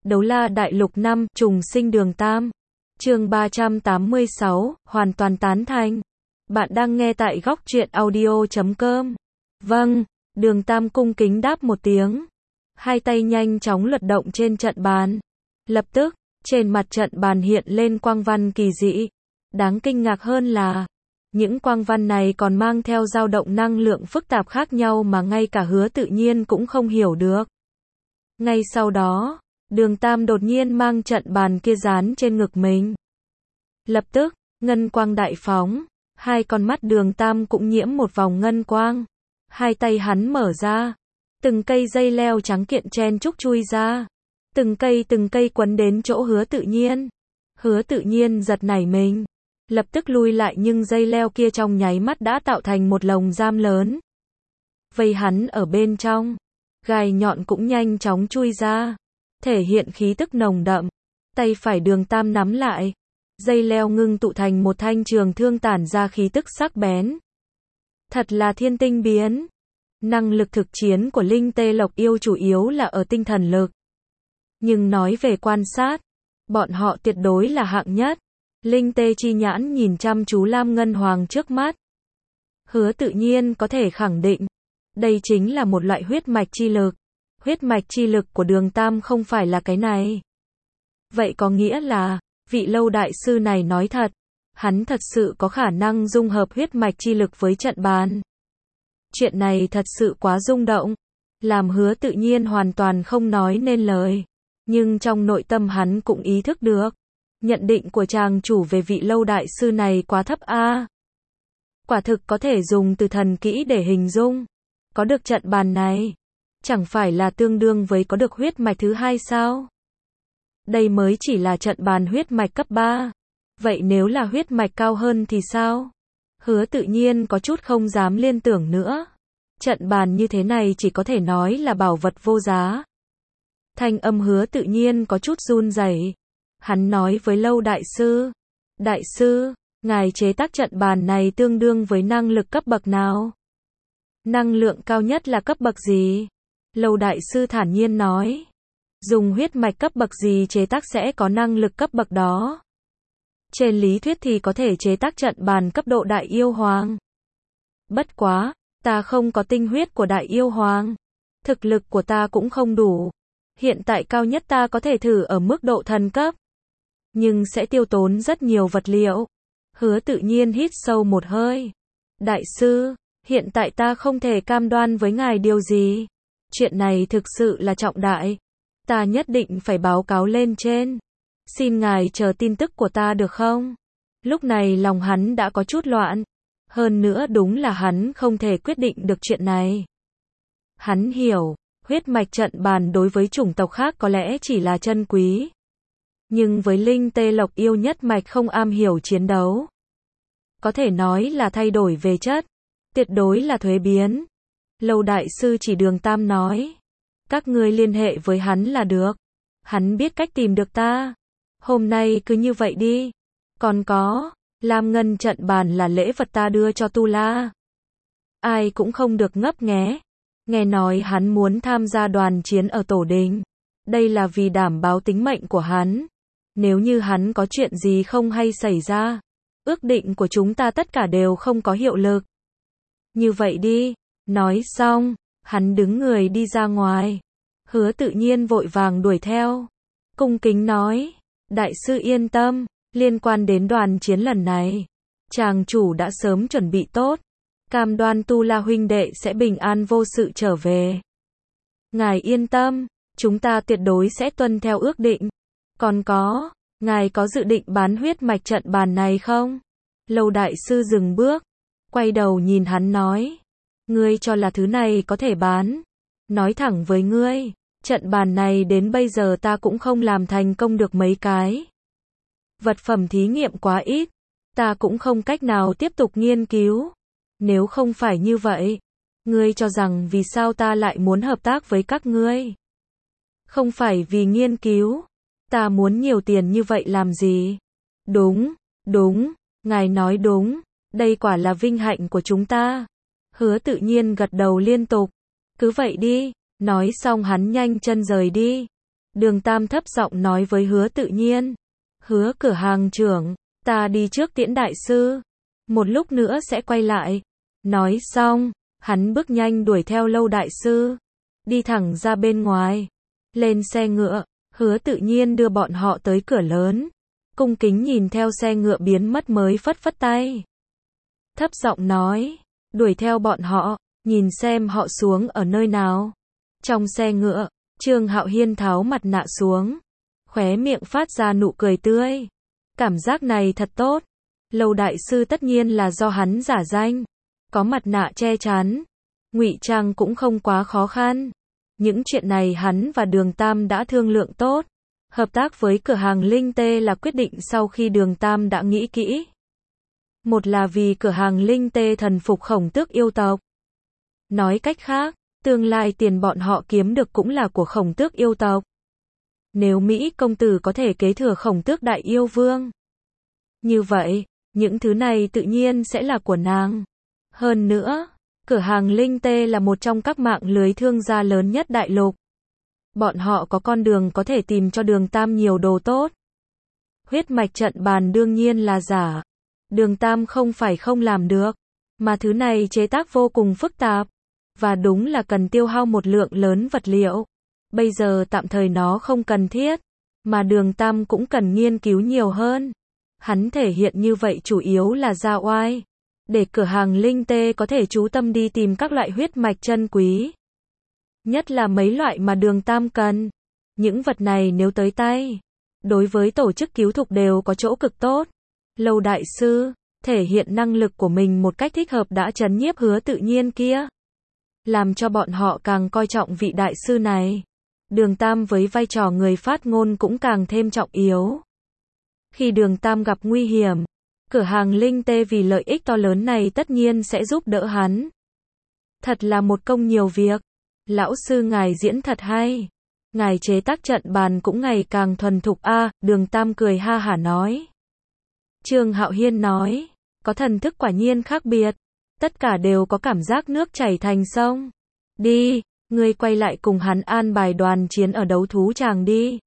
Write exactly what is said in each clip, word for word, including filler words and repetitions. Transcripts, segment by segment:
Đấu La Đại Lục năm, Trùng Sinh Đường Tam. Chương ba trăm tám mươi sáu, hoàn toàn tán thành. Bạn đang nghe tại góc truyện audio chấm com. Vâng, Đường Tam cung kính đáp một tiếng. Hai tay nhanh chóng lật động trên trận bàn. Lập tức, trên mặt trận bàn hiện lên quang văn kỳ dị. Đáng kinh ngạc hơn là, những quang văn này còn mang theo dao động năng lượng phức tạp khác nhau mà ngay cả Hứa Tự Nhiên cũng không hiểu được. Ngay sau đó, Đường Tam đột nhiên mang trận bàn kia dán trên ngực mình. Lập tức, ngân quang đại phóng, hai con mắt Đường Tam cũng nhiễm một vòng ngân quang. Hai tay hắn mở ra, từng cây dây leo trắng kiện chen chúc chui ra. Từng cây từng cây quấn đến chỗ Hứa Tự Nhiên. Hứa Tự Nhiên giật nảy mình, lập tức lui lại, nhưng dây leo kia trong nháy mắt đã tạo thành một lồng giam lớn. Vây hắn ở bên trong, gai nhọn cũng nhanh chóng chui ra, thể hiện khí tức nồng đậm. Tay phải Đường Tam nắm lại, dây leo ngưng tụ thành một thanh trường thương tản ra khí tức sắc bén. Thật là thiên tinh biến. Năng lực thực chiến của Linh Tê Lộc Yêu chủ yếu là ở tinh thần lực. Nhưng nói về quan sát, bọn họ tuyệt đối là hạng nhất. Linh Tê chi nhãn nhìn chăm chú Lam Ngân Hoàng trước mắt. Hứa Tự Nhiên có thể khẳng định, đây chính là một loại huyết mạch chi lực. Huyết mạch chi lực của Đường Tam không phải là cái này. Vậy có nghĩa là, vị Lâu đại sư này nói thật, hắn thật sự có khả năng dung hợp huyết mạch chi lực với trận bàn. Chuyện này thật sự quá rung động, làm Hứa Tự Nhiên hoàn toàn không nói nên lời. Nhưng trong nội tâm hắn cũng ý thức được, nhận định của chàng chủ về vị Lâu đại sư này quá thấp a. Quả thực có thể dùng từ thần kỹ để hình dung. Có được trận bàn này, chẳng phải là tương đương với có được huyết mạch thứ hai sao? Đây mới chỉ là trận bàn huyết mạch cấp ba. Vậy nếu là huyết mạch cao hơn thì sao? Hứa Tự Nhiên có chút không dám liên tưởng nữa. Trận bàn như thế này chỉ có thể nói là bảo vật vô giá. Thanh âm Hứa Tự Nhiên có chút run rẩy. Hắn nói với Lâu đại sư, đại sư, ngài chế tác trận bàn này tương đương với năng lực cấp bậc nào? Năng lượng cao nhất là cấp bậc gì? Lâu đại sư thản nhiên nói, dùng huyết mạch cấp bậc gì chế tác sẽ có năng lực cấp bậc đó. Trên lý thuyết thì có thể chế tác trận bàn cấp độ đại yêu hoàng. Bất quá, ta không có tinh huyết của đại yêu hoàng. Thực lực của ta cũng không đủ. Hiện tại cao nhất ta có thể thử ở mức độ thần cấp. Nhưng sẽ tiêu tốn rất nhiều vật liệu. Hứa Tự Nhiên hít sâu một hơi. Đại sư, hiện tại ta không thể cam đoan với ngài điều gì. Chuyện này thực sự là trọng đại. Ta nhất định phải báo cáo lên trên. Xin ngài chờ tin tức của ta được không? Lúc này lòng hắn đã có chút loạn. Hơn nữa đúng là hắn không thể quyết định được chuyện này. Hắn hiểu, huyết mạch trận bàn đối với chủng tộc khác có lẽ chỉ là chân quý. Nhưng với Linh Tê Lộc Yêu nhất mạch không am hiểu chiến đấu, có thể nói là thay đổi về chất, tuyệt đối là thuế biến. Lâu đại sư chỉ Đường Tam nói, các ngươi liên hệ với hắn là được. Hắn biết cách tìm được ta. Hôm nay cứ như vậy đi. Còn có, Lam Ngân trận bàn là lễ vật ta đưa cho Tu La. Ai cũng không được ngấp nghé. Nghe nói hắn muốn tham gia đoàn chiến ở Tổ Đình. Đây là vì đảm bảo tính mệnh của hắn. Nếu như hắn có chuyện gì không hay xảy ra, ước định của chúng ta tất cả đều không có hiệu lực. Như vậy đi. Nói xong, hắn đứng người đi ra ngoài. Hứa Tự Nhiên vội vàng đuổi theo. Cung kính nói, đại sư yên tâm, liên quan đến đoàn chiến lần này, chàng chủ đã sớm chuẩn bị tốt. Cam đoan Tu La huynh đệ sẽ bình an vô sự trở về. Ngài yên tâm, chúng ta tuyệt đối sẽ tuân theo ước định. Còn có, ngài có dự định bán huyết mạch trận bàn này không? Lâu đại sư dừng bước, quay đầu nhìn hắn nói, ngươi cho là thứ này có thể bán? Nói thẳng với ngươi, trận bàn này đến bây giờ ta cũng không làm thành công được mấy cái. Vật phẩm thí nghiệm quá ít, ta cũng không cách nào tiếp tục nghiên cứu. Nếu không phải như vậy, ngươi cho rằng vì sao ta lại muốn hợp tác với các ngươi? Không phải vì nghiên cứu, ta muốn nhiều tiền như vậy làm gì? Đúng, đúng, ngài nói đúng, đây quả là vinh hạnh của chúng ta. Hứa Tự Nhiên gật đầu liên tục, cứ vậy đi. Nói xong hắn nhanh chân rời đi. Đường Tam thấp giọng nói với Hứa Tự Nhiên. Hứa cửa hàng trưởng, ta đi trước tiễn đại sư. Một lúc nữa sẽ quay lại. Nói xong, hắn bước nhanh đuổi theo Lâu đại sư. Đi thẳng ra bên ngoài. Lên xe ngựa, Hứa Tự Nhiên đưa bọn họ tới cửa lớn. Cung kính nhìn theo xe ngựa biến mất mới phất phất tay. Thấp giọng nói, đuổi theo bọn họ, nhìn xem họ xuống ở nơi nào. Trong xe ngựa, Trương Hạo Hiên tháo mặt nạ xuống. Khóe miệng phát ra nụ cười tươi. Cảm giác này thật tốt. Lâu đại sư tất nhiên là do hắn giả danh. Có mặt nạ che chắn. Ngụy trang cũng không quá khó khăn. Những chuyện này hắn và Đường Tam đã thương lượng tốt. Hợp tác với cửa hàng Linh Tê là quyết định sau khi Đường Tam đã nghĩ kỹ. Một là vì cửa hàng Linh Tê thần phục Khổng Tước yêu tộc. Nói cách khác, tương lai tiền bọn họ kiếm được cũng là của Khổng Tước yêu tộc. Nếu Mỹ công tử có thể kế thừa Khổng Tước đại yêu vương, như vậy, những thứ này tự nhiên sẽ là của nàng. Hơn nữa, cửa hàng Linh Tê là một trong các mạng lưới thương gia lớn nhất đại lục. Bọn họ có con đường có thể tìm cho Đường Tam nhiều đồ tốt. Huyết mạch trận bàn đương nhiên là giả. Đường Tam không phải không làm được, mà thứ này chế tác vô cùng phức tạp, và đúng là cần tiêu hao một lượng lớn vật liệu. Bây giờ tạm thời nó không cần thiết, mà Đường Tam cũng cần nghiên cứu nhiều hơn. Hắn thể hiện như vậy chủ yếu là ra oai, để cửa hàng Linh Tê có thể chú tâm đi tìm các loại huyết mạch chân quý. Nhất là mấy loại mà Đường Tam cần. Những vật này nếu tới tay, đối với tổ chức cứu thục đều có chỗ cực tốt. Lâu đại sư, thể hiện năng lực của mình một cách thích hợp đã trấn nhiếp Hứa Tự Nhiên kia. Làm cho bọn họ càng coi trọng vị đại sư này. Đường Tam với vai trò người phát ngôn cũng càng thêm trọng yếu. Khi Đường Tam gặp nguy hiểm, cửa hàng Linh Tê vì lợi ích to lớn này tất nhiên sẽ giúp đỡ hắn. Thật là một công nhiều việc. Lão sư ngài diễn thật hay. Ngài chế tác trận bàn cũng ngày càng thuần thục a. À, Đường Tam cười ha hả nói. Trương Hạo Hiên nói, có thần thức quả nhiên khác biệt. Tất cả đều có cảm giác nước chảy thành sông. Đi, ngươi quay lại cùng hắn an bài đoàn chiến ở đấu thú tràng đi.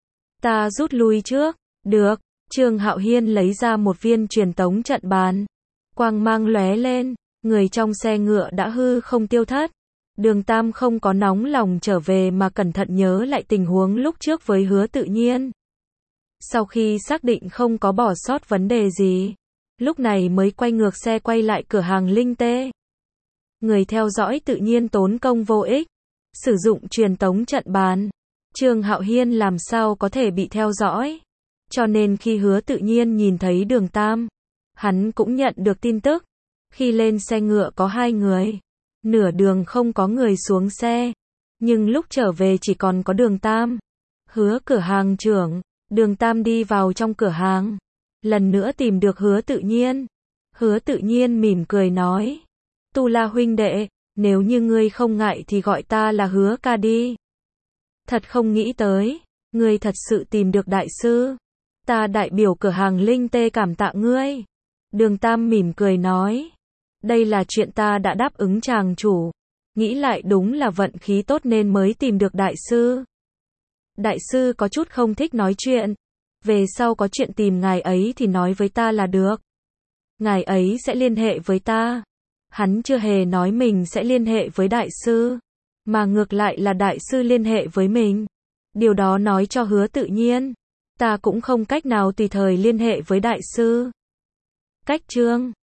Ta rút lui trước. Được. Trương Hạo Hiên lấy ra một viên truyền tống trận bàn. Quang mang lóe lên, người trong xe ngựa đã hư không tiêu thất. Đường Tam không có nóng lòng trở về mà cẩn thận nhớ lại tình huống lúc trước với Hứa Tự Nhiên. Sau khi xác định không có bỏ sót vấn đề gì, lúc này mới quay ngược xe quay lại cửa hàng Linh Tê. Người theo dõi tự nhiên tốn công vô ích. Sử dụng truyền tống trận bàn, Trương Hạo Hiên làm sao có thể bị theo dõi. Cho nên khi Hứa Tự Nhiên nhìn thấy Đường Tam, hắn cũng nhận được tin tức. Khi lên xe ngựa có hai người, nửa đường không có người xuống xe, nhưng lúc trở về chỉ còn có Đường Tam. Hứa cửa hàng trưởng, Đường Tam đi vào trong cửa hàng, lần nữa tìm được Hứa Tự Nhiên. Hứa Tự Nhiên mỉm cười nói, Tu La huynh đệ, nếu như ngươi không ngại thì gọi ta là Hứa ca đi. Thật không nghĩ tới, ngươi thật sự tìm được đại sư. Ta đại biểu cửa hàng Linh Tê cảm tạ ngươi. Đường Tam mỉm cười nói, đây là chuyện ta đã đáp ứng chàng chủ. Nghĩ lại đúng là vận khí tốt nên mới tìm được đại sư. Đại sư có chút không thích nói chuyện. Về sau có chuyện tìm ngài ấy thì nói với ta là được. Ngài ấy sẽ liên hệ với ta. Hắn chưa hề nói mình sẽ liên hệ với đại sư, mà ngược lại là đại sư liên hệ với mình. Điều đó nói cho Hứa Tự Nhiên, ta cũng không cách nào tùy thời liên hệ với đại sư. Cách chương